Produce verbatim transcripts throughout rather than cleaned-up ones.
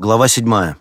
Глава седьмая.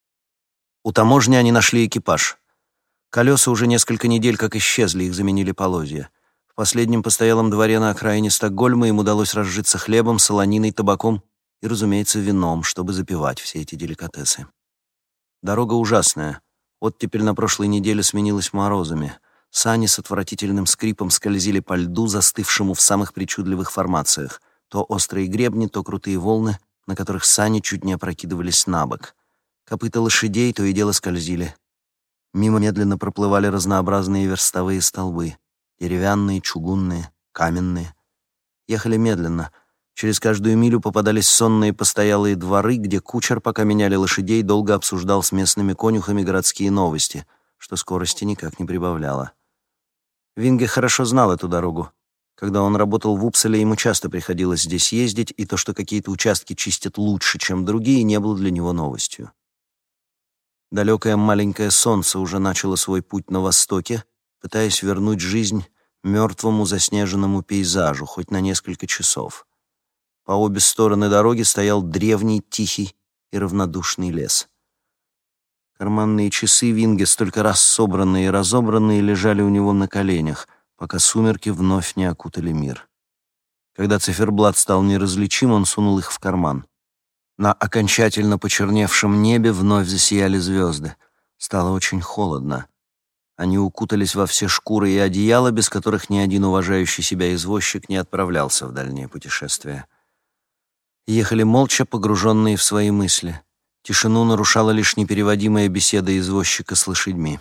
У таможни они нашли экипаж. Колеса уже несколько недель как исчезли, их заменили полозья. В последнем постоялом дворе на окраине Стокгольма им удалось разжиться хлебом, солониной, табаком и, разумеется, вином, чтобы запивать все эти деликатесы. Дорога ужасная. Оттепель на прошлой неделе сменилась морозами. Сани с отвратительным скрипом скользили по льду, застывшему в самых причудливых формациях. То острые гребни, то крутые волны, на которых сани чуть не опрокидывались на бок. Копыта лошадей то и дело скользили. Мимо медленно проплывали разнообразные верстовые столбы. Деревянные, чугунные, каменные. Ехали медленно. Через каждую милю попадались сонные постоялые дворы, где кучер, пока меняли лошадей, долго обсуждал с местными конюхами городские новости, что скорости никак не прибавляло. Винге хорошо знал эту дорогу. Когда он работал в Упсале, ему часто приходилось здесь ездить, и то, что какие-то участки чистят лучше, чем другие, не было для него новостью. Далекое маленькое солнце уже начало свой путь на востоке, пытаясь вернуть жизнь мертвому заснеженному пейзажу хоть на несколько часов. По обе стороны дороги стоял древний, тихий и равнодушный лес. Карманные часы Винге, столько раз собранные и разобранные, лежали у него на коленях, пока сумерки вновь не окутали мир. Когда циферблат стал неразличим, он сунул их в карман. На окончательно почерневшем небе вновь засияли звезды. Стало очень холодно. Они укутались во все шкуры и одеяла, без которых ни один уважающий себя извозчик не отправлялся в дальнее путешествие. Ехали молча, погруженные в свои мысли. Тишину нарушала лишь непереводимая беседа извозчика с лошадьми.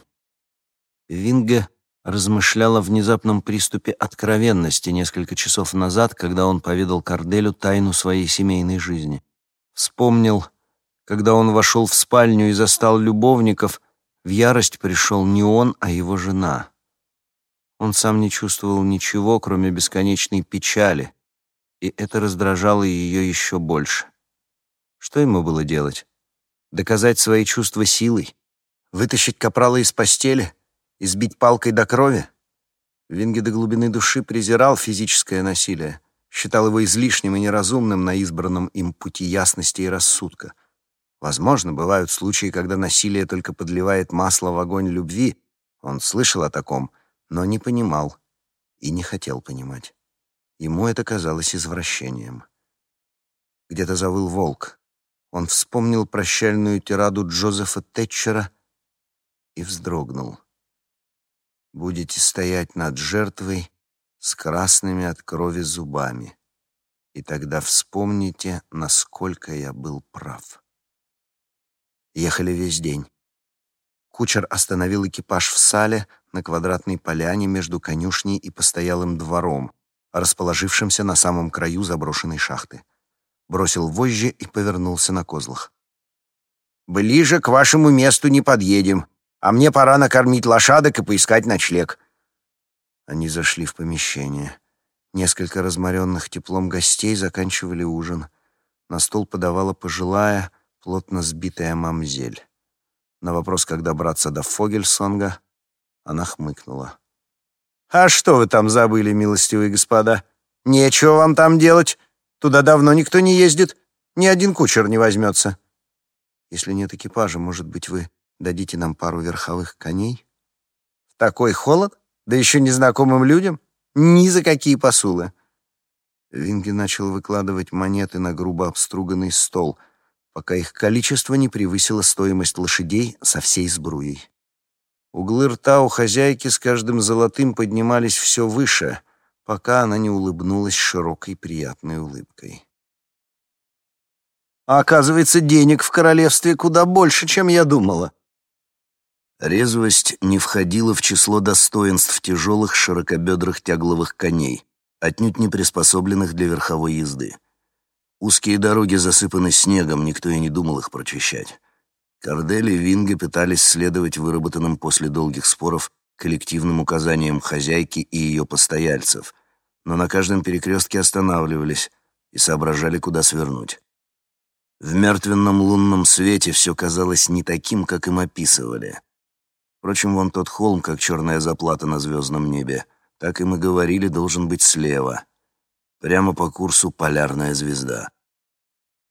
Винге размышлял о внезапном приступе откровенности несколько часов назад, когда он поведал Карделю тайну своей семейной жизни. Вспомнил, когда он вошел в спальню и застал любовников, в ярость пришел не он, а его жена. Он сам не чувствовал ничего, кроме бесконечной печали, и это раздражало ее еще больше. Что ему было делать? Доказать свои чувства силой? Вытащить капрала из постели? Избить палкой до крови? Винге до глубины души презирал физическое насилие, считал его излишним и неразумным на избранном им пути ясности и рассудка. Возможно, бывают случаи, когда насилие только подливает масло в огонь любви. Он слышал о таком, но не понимал и не хотел понимать. Ему это казалось извращением. Где-то завыл волк. Он вспомнил прощальную тираду Джозефа Тэтчера и вздрогнул. «Будете стоять над жертвой с красными от крови зубами, и тогда вспомните, насколько я был прав». Ехали весь день. Кучер остановил экипаж в Сале на квадратной поляне между конюшней и постоялым двором, расположившимся на самом краю заброшенной шахты. Бросил вожжи и повернулся на козлах. «Ближе к вашему месту не подъедем, а мне пора накормить лошадок и поискать ночлег». Они зашли в помещение. Несколько разморенных теплом гостей заканчивали ужин. На стол подавала пожилая, плотно сбитая мамзель. На вопрос, как добраться до Фогельсонга, она хмыкнула. «А что вы там забыли, милостивые господа? Нечего вам там делать. Туда давно никто не ездит. Ни один кучер не возьмется». «Если нет экипажа, может быть, вы дадите нам пару верховых коней?» «В такой холод? Да еще незнакомым людям? Ни за какие посулы». Винге начал выкладывать монеты на грубо обструганный стол, пока их количество не превысило стоимость лошадей со всей сбруей. Углы рта у хозяйки с каждым золотым поднимались все выше, пока она не улыбнулась широкой приятной улыбкой. «А оказывается, денег в королевстве куда больше, чем я думала». Резвость не входила в число достоинств тяжелых широкобедрых тягловых коней, отнюдь не приспособленных для верховой езды. Узкие дороги засыпаны снегом, никто и не думал их прочищать. Кардель и Винге пытались следовать выработанным после долгих споров коллективным указаниям хозяйки и ее постояльцев, но на каждом перекрестке останавливались и соображали, куда свернуть. В мертвенном лунном свете все казалось не таким, как им описывали. Впрочем, вон тот холм, как черная заплата на звездном небе, так им и говорили, должен быть слева, прямо по курсу полярная звезда.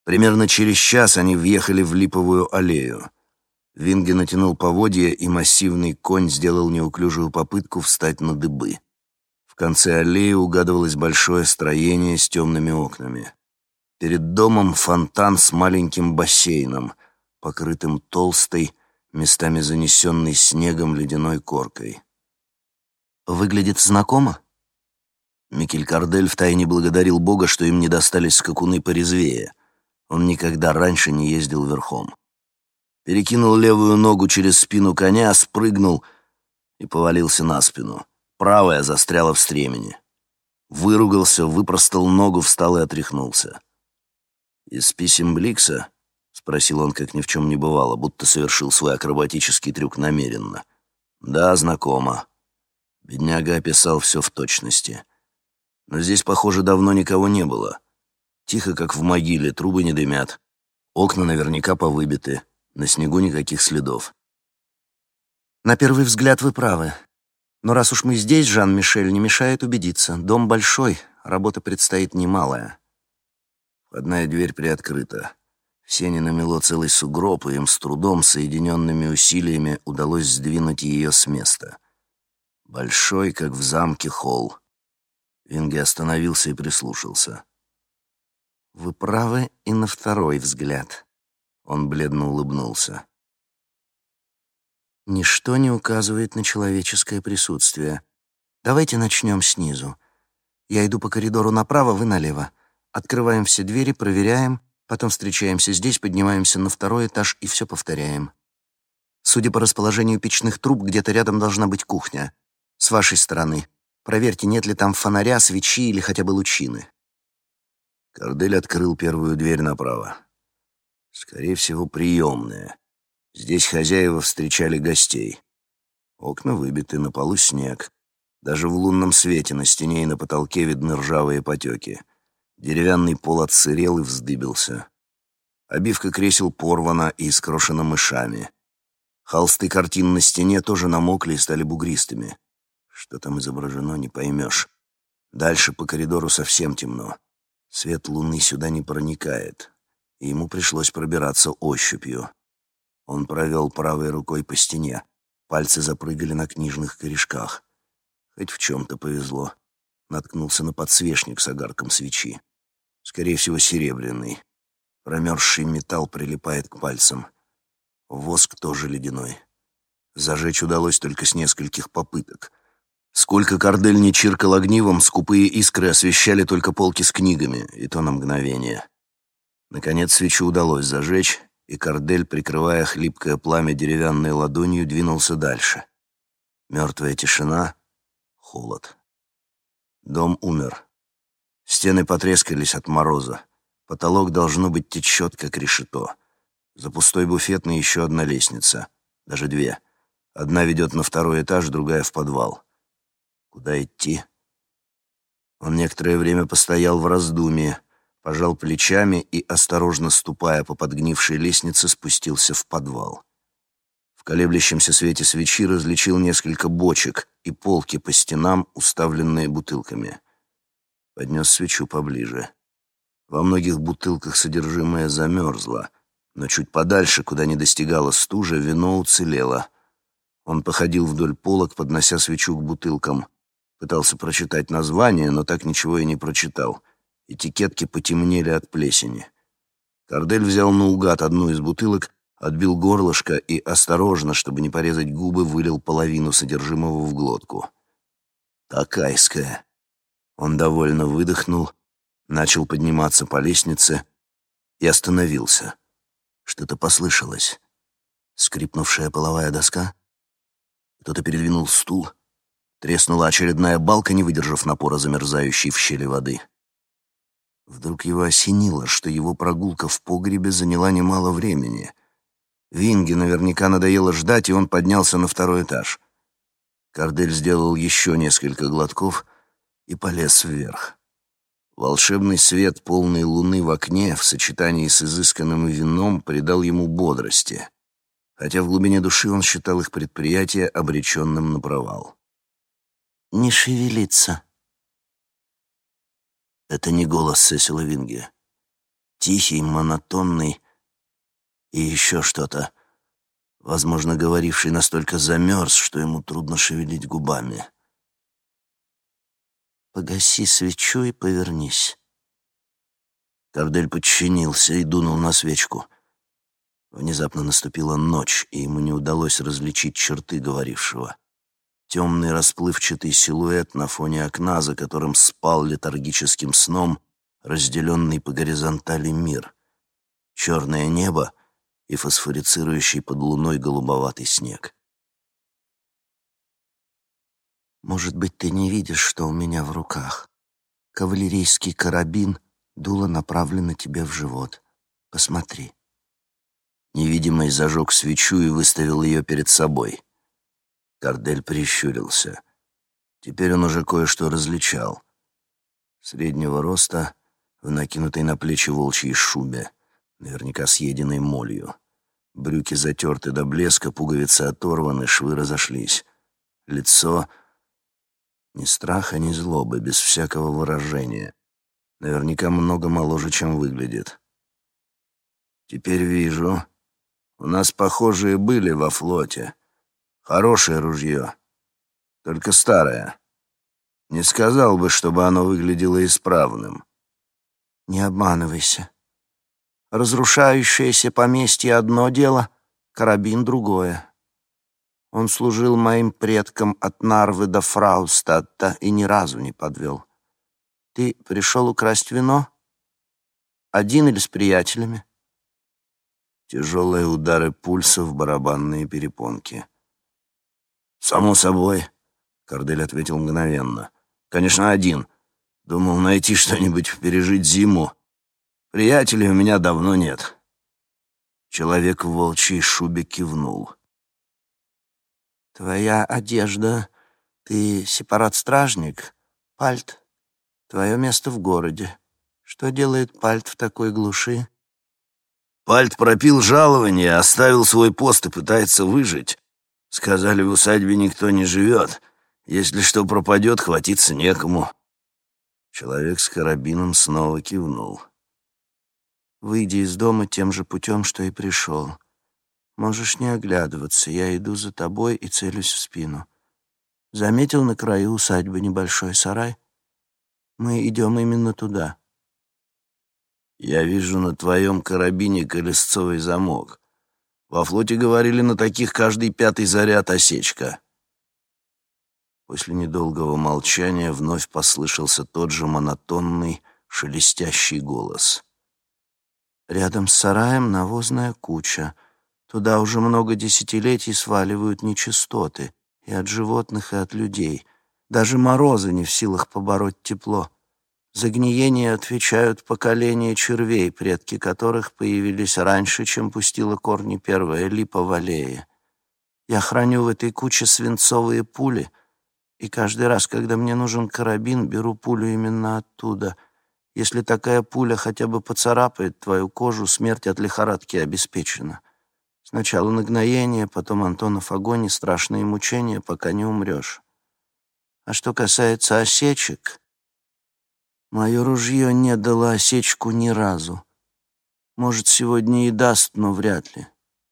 Примерно через час они въехали в Липовую аллею. Винге натянул поводья, и массивный конь сделал неуклюжую попытку встать на дыбы. В конце аллеи угадывалось большое строение с темными окнами. Перед домом фонтан с маленьким бассейном, покрытым толстой, местами занесенной снегом ледяной коркой. Выглядит знакомо? Микель Кардель втайне благодарил Бога, что им не достались скакуны порезвее. Он никогда раньше не ездил верхом. Перекинул левую ногу через спину коня, спрыгнул и повалился на спину. Правая застряла в стремени. Выругался, выпростал ногу, встал и отряхнулся. «Из писем Бликса?» — спросил он, как ни в чем не бывало, будто совершил свой акробатический трюк намеренно. «Да, знакомо». Бедняга описал все в точности. Но здесь, похоже, давно никого не было. Тихо, как в могиле, трубы не дымят. Окна наверняка повыбиты, на снегу никаких следов. На первый взгляд вы правы. Но раз уж мы здесь, Жан-Мишель, не мешает убедиться. Дом большой, работа предстоит немалая. Входная дверь приоткрыта. В сене намело целый сугроб, и им с трудом, соединенными усилиями, удалось сдвинуть ее с места. Большой, как в замке, холл. Винге остановился и прислушался. Вы правы и на второй взгляд. Он бледно улыбнулся. Ничто не указывает на человеческое присутствие. Давайте начнем снизу. Я иду по коридору направо, вы налево. Открываем все двери, проверяем, потом встречаемся здесь, поднимаемся на второй этаж и все повторяем. Судя по расположению печных труб, где-то рядом должна быть кухня. С вашей стороны. Проверьте, нет ли там фонаря, свечи или хотя бы лучины. Кардель открыл первую дверь направо. Скорее всего, приемная. Здесь хозяева встречали гостей. Окна выбиты, на полу снег. Даже в лунном свете на стене и на потолке видны ржавые потеки. Деревянный пол отсырел и вздыбился. Обивка кресел порвана и искрошена мышами. Холсты картин на стене тоже намокли и стали бугристыми. Что там изображено, не поймешь. Дальше по коридору совсем темно. Свет луны сюда не проникает, и ему пришлось пробираться ощупью. Он провел правой рукой по стене. Пальцы запрыгали на книжных корешках. Хоть в чем-то повезло. Наткнулся на подсвечник с огарком свечи. Скорее всего, серебряный. Промерзший металл прилипает к пальцам. Воск тоже ледяной. Зажечь удалось только с нескольких попыток. Сколько Кардель не чиркал огнивом, скупые искры освещали только полки с книгами, и то на мгновение. Наконец свечу удалось зажечь, и Кардель, прикрывая хлипкое пламя деревянной ладонью, двинулся дальше. Мертвая тишина, холод. Дом умер. Стены потрескались от мороза. Потолок, должно быть, течет, как решето. За пустой буфетной еще одна лестница. Даже две. Одна ведет на второй этаж, другая в подвал. Куда идти? Он некоторое время постоял в раздумье, пожал плечами и, осторожно ступая по подгнившей лестнице, спустился в подвал. В колеблющемся свете свечи различил несколько бочек и полки по стенам, уставленные бутылками. Поднес свечу поближе. Во многих бутылках содержимое замерзло, но чуть подальше, куда не достигала стужа, вино уцелело. Он походил вдоль полок, поднося свечу к бутылкам. Пытался прочитать название, но так ничего и не прочитал. Этикетки потемнели от плесени. Кардель взял наугад одну из бутылок, отбил горлышко и, осторожно, чтобы не порезать губы, вылил половину содержимого в глотку. Такайская. Он довольно выдохнул, начал подниматься по лестнице и остановился. Что-то послышалось. Скрипнувшая половая доска. Кто-то передвинул стул. Треснула очередная балка, не выдержав напора замерзающей в щели воды. Вдруг его осенило, что его прогулка в погребе заняла немало времени. Винге наверняка надоело ждать, и он поднялся на второй этаж. Кардель сделал еще несколько глотков и полез вверх. Волшебный свет полной луны в окне в сочетании с изысканным вином придал ему бодрости, хотя в глубине души он считал их предприятие обреченным на провал. Не шевелиться. Это не голос Сесила Винге. Тихий, монотонный и еще что-то, возможно, говоривший настолько замерз, что ему трудно шевелить губами. «Погаси свечу и повернись». Кардель подчинился и дунул на свечку. Внезапно наступила ночь, и ему не удалось различить черты говорившего. Темный расплывчатый силуэт на фоне окна, за которым спал летаргическим сном разделенный по горизонтали мир. Черное небо и фосфорицирующий под луной голубоватый снег. «Может быть, ты не видишь, что у меня в руках? Кавалерийский карабин, дуло направлено тебе в живот. Посмотри». Невидимый зажег свечу и выставил ее перед собой. Кардель прищурился. Теперь он уже кое-что различал. Среднего роста, в накинутой на плечи волчьей шубе, наверняка съеденной молью. Брюки затерты до блеска, пуговицы оторваны, швы разошлись. Лицо ни страха, ни злобы, без всякого выражения. Наверняка много моложе, чем выглядит. «Теперь вижу. У нас похожие были во флоте. Хорошее ружье, только старое. Не сказал бы, чтобы оно выглядело исправным». «Не обманывайся. Разрушающееся поместье — одно дело, карабин — другое. Он служил моим предкам от Нарвы до Фраустадта и ни разу не подвел. Ты пришел украсть вино? Один или с приятелями?» Тяжелые удары пульса в барабанные перепонки. «Само собой», — Кардель ответил мгновенно. «Конечно, один. Думал найти что-нибудь, пережить зиму. Приятелей у меня давно нет». Человек в волчьей шубе кивнул. «Твоя одежда... Ты сепарат-стражник? Пальт? Твое место в городе. Что делает Пальт в такой глуши?» Пальт пропил жалование, оставил свой пост и пытается выжить. Сказали, в усадьбе никто не живет. Если что пропадет, хватиться некому. Человек с карабином снова кивнул. «Выйди из дома тем же путем, что и пришел. Можешь не оглядываться, я иду за тобой и целюсь в спину. Заметил на краю усадьбы небольшой сарай? Мы идем именно туда». «Я вижу на твоем карабине колесцовый замок. Во флоте говорили, на таких каждый пятый заряд осечка». После недолгого молчания вновь послышался тот же монотонный, шелестящий голос. «Рядом с сараем навозная куча. Туда уже много десятилетий сваливают нечистоты и от животных, и от людей. Даже морозы не в силах побороть тепло. За гниение отвечают поколения червей, предки которых появились раньше, чем пустила корни первая липа в аллее. Я храню в этой куче свинцовые пули, и каждый раз, когда мне нужен карабин, беру пулю именно оттуда. Если такая пуля хотя бы поцарапает твою кожу, смерть от лихорадки обеспечена. Сначала нагноение, потом Антонов огонь и страшные мучения, пока не умрешь. А что касается осечек, мое ружье не дало осечку ни разу. Может, сегодня и даст, но вряд ли».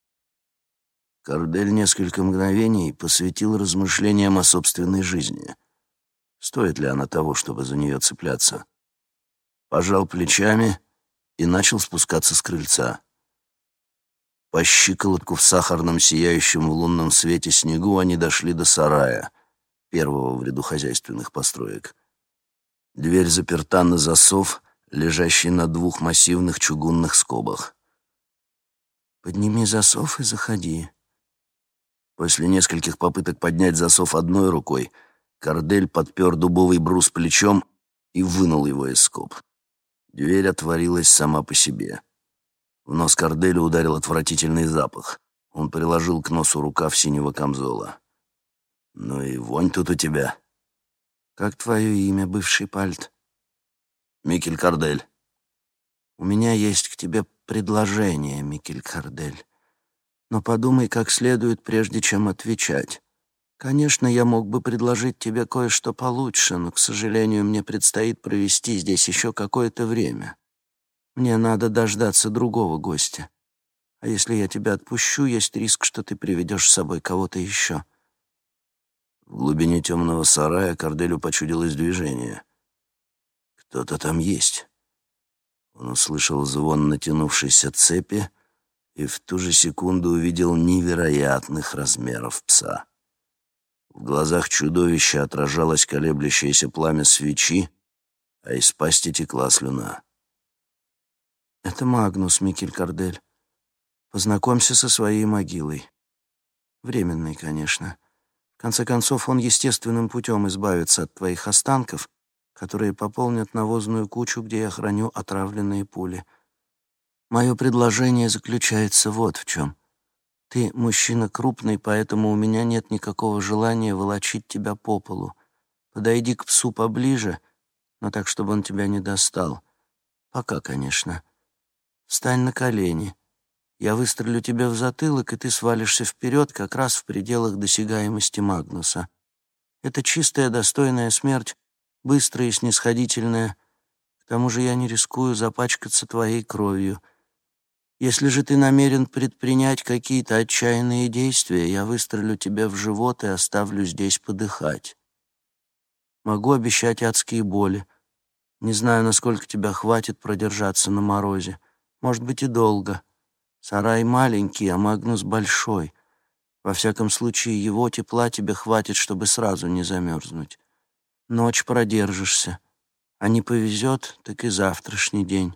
Кардель несколько мгновений посвятил размышлениям о собственной жизни. Стоит ли она того, чтобы за нее цепляться? Пожал плечами и начал спускаться с крыльца. По щиколотку в сахарном сияющем в лунном свете снегу они дошли до сарая, первого в ряду хозяйственных построек. Дверь заперта на засов, лежащий на двух массивных чугунных скобах. «Подними засов и заходи». После нескольких попыток поднять засов одной рукой, Кардель подпер дубовый брус плечом и вынул его из скоб. Дверь отворилась сама по себе. В нос Карделя ударил отвратительный запах. Он приложил к носу рукав синего камзола. «Ну и вонь тут у тебя». «Как твое имя, бывший Пальт?» «Микель Кардель». «У меня есть к тебе предложение, Микель Кардель. Но подумай как следует, прежде чем отвечать. Конечно, я мог бы предложить тебе кое-что получше, но, к сожалению, мне предстоит провести здесь еще какое-то время. Мне надо дождаться другого гостя. А если я тебя отпущу, есть риск, что ты приведешь с собой кого-то еще». В глубине темного сарая Корделю почудилось движение. Кто-то там есть. Он услышал звон натянувшейся цепи и в ту же секунду увидел невероятных размеров пса. В глазах чудовища отражалось колеблющееся пламя свечи, а из пасти текла слюна. «Это Магнус, Микель Кордель. Познакомься со своей могилой. Временной, конечно. В конце концов, он естественным путем избавится от твоих останков, которые пополнят навозную кучу, где я храню отравленные пули. Мое предложение заключается вот в чем. Ты мужчина крупный, поэтому у меня нет никакого желания волочить тебя по полу. Подойди к псу поближе, но так, чтобы он тебя не достал. Пока, конечно. Встань на колени. Я выстрелю тебе в затылок, и ты свалишься вперед как раз в пределах досягаемости Магнуса. Это чистая, достойная смерть, быстрая и снисходительная. К тому же я не рискую запачкаться твоей кровью. Если же ты намерен предпринять какие-то отчаянные действия, я выстрелю тебе в живот и оставлю здесь подыхать. Могу обещать адские боли. Не знаю, насколько тебя хватит продержаться на морозе. Может быть, и долго. Сарай маленький, а Магнус большой. Во всяком случае, его тепла тебе хватит, чтобы сразу не замерзнуть. Ночь продержишься. А не повезет, так и завтрашний день».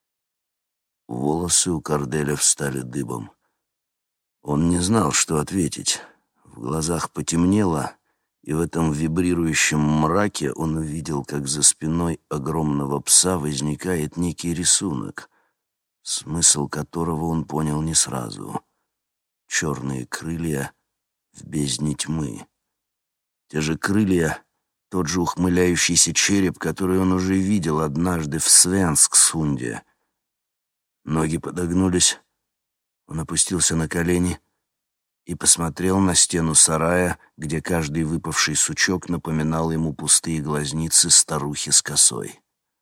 Волосы у Корделя встали дыбом. Он не знал, что ответить. В глазах потемнело, и в этом вибрирующем мраке он увидел, как за спиной огромного пса возникает некий рисунок, смысл которого он понял не сразу. Черные крылья в бездне тьмы. Те же крылья, тот же ухмыляющийся череп, который он уже видел однажды в Свенсксунде. Ноги подогнулись, он опустился на колени и посмотрел на стену сарая, где каждый выпавший сучок напоминал ему пустые глазницы старухи с косой.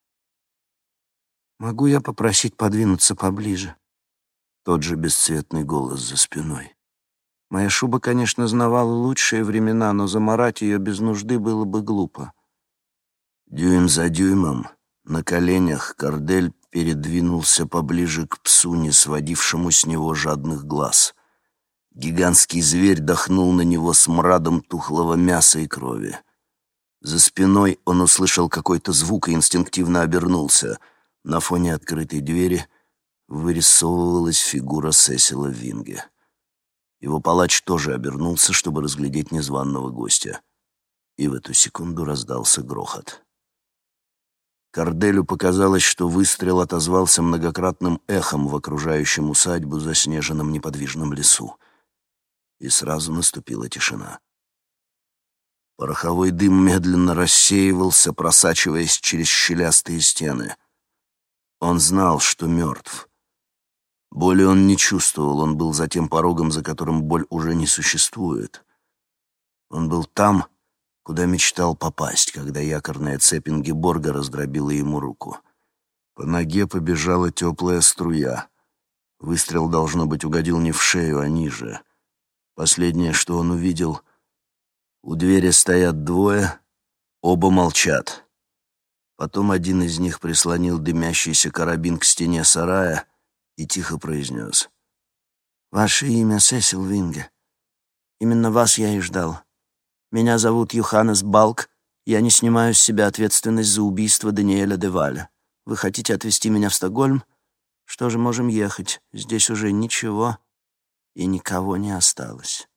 «Могу я попросить подвинуться поближе?» Тот же бесцветный голос за спиной. «Моя шуба, конечно, знавала лучшие времена, но замарать ее без нужды было бы глупо». Дюйм за дюймом, на коленях, Кордель передвинулся поближе к псу, не сводившему с него жадных глаз. Гигантский зверь дохнул на него смрадом тухлого мяса и крови. За спиной он услышал какой-то звук и инстинктивно обернулся. На фоне открытой двери вырисовывалась фигура Сесила Винге. Его палач тоже обернулся, чтобы разглядеть незваного гостя. И в эту секунду раздался грохот. Корделю показалось, что выстрел отозвался многократным эхом в окружающем усадьбу заснеженном неподвижном лесу. И сразу наступила тишина. Пороховой дым медленно рассеивался, просачиваясь через щелястые стены. Он знал, что мертв. Боли он не чувствовал, он был за тем порогом, за которым боль уже не существует. Он был там, куда мечтал попасть, когда якорная цепь Ингеборга раздробила ему руку. По ноге побежала теплая струя. Выстрел, должно быть, угодил не в шею, а ниже. Последнее, что он увидел — у двери стоят двое, оба молчат. Потом один из них прислонил дымящийся карабин к стене сарая и тихо произнес: «Ваше имя Сесил Винге. Именно вас я и ждал. Меня зовут Йоханнес Балк, я не снимаю с себя ответственность за убийство Даниэля де Валя. Вы хотите отвезти меня в Стокгольм? Что же, можем ехать. Здесь уже ничего и никого не осталось».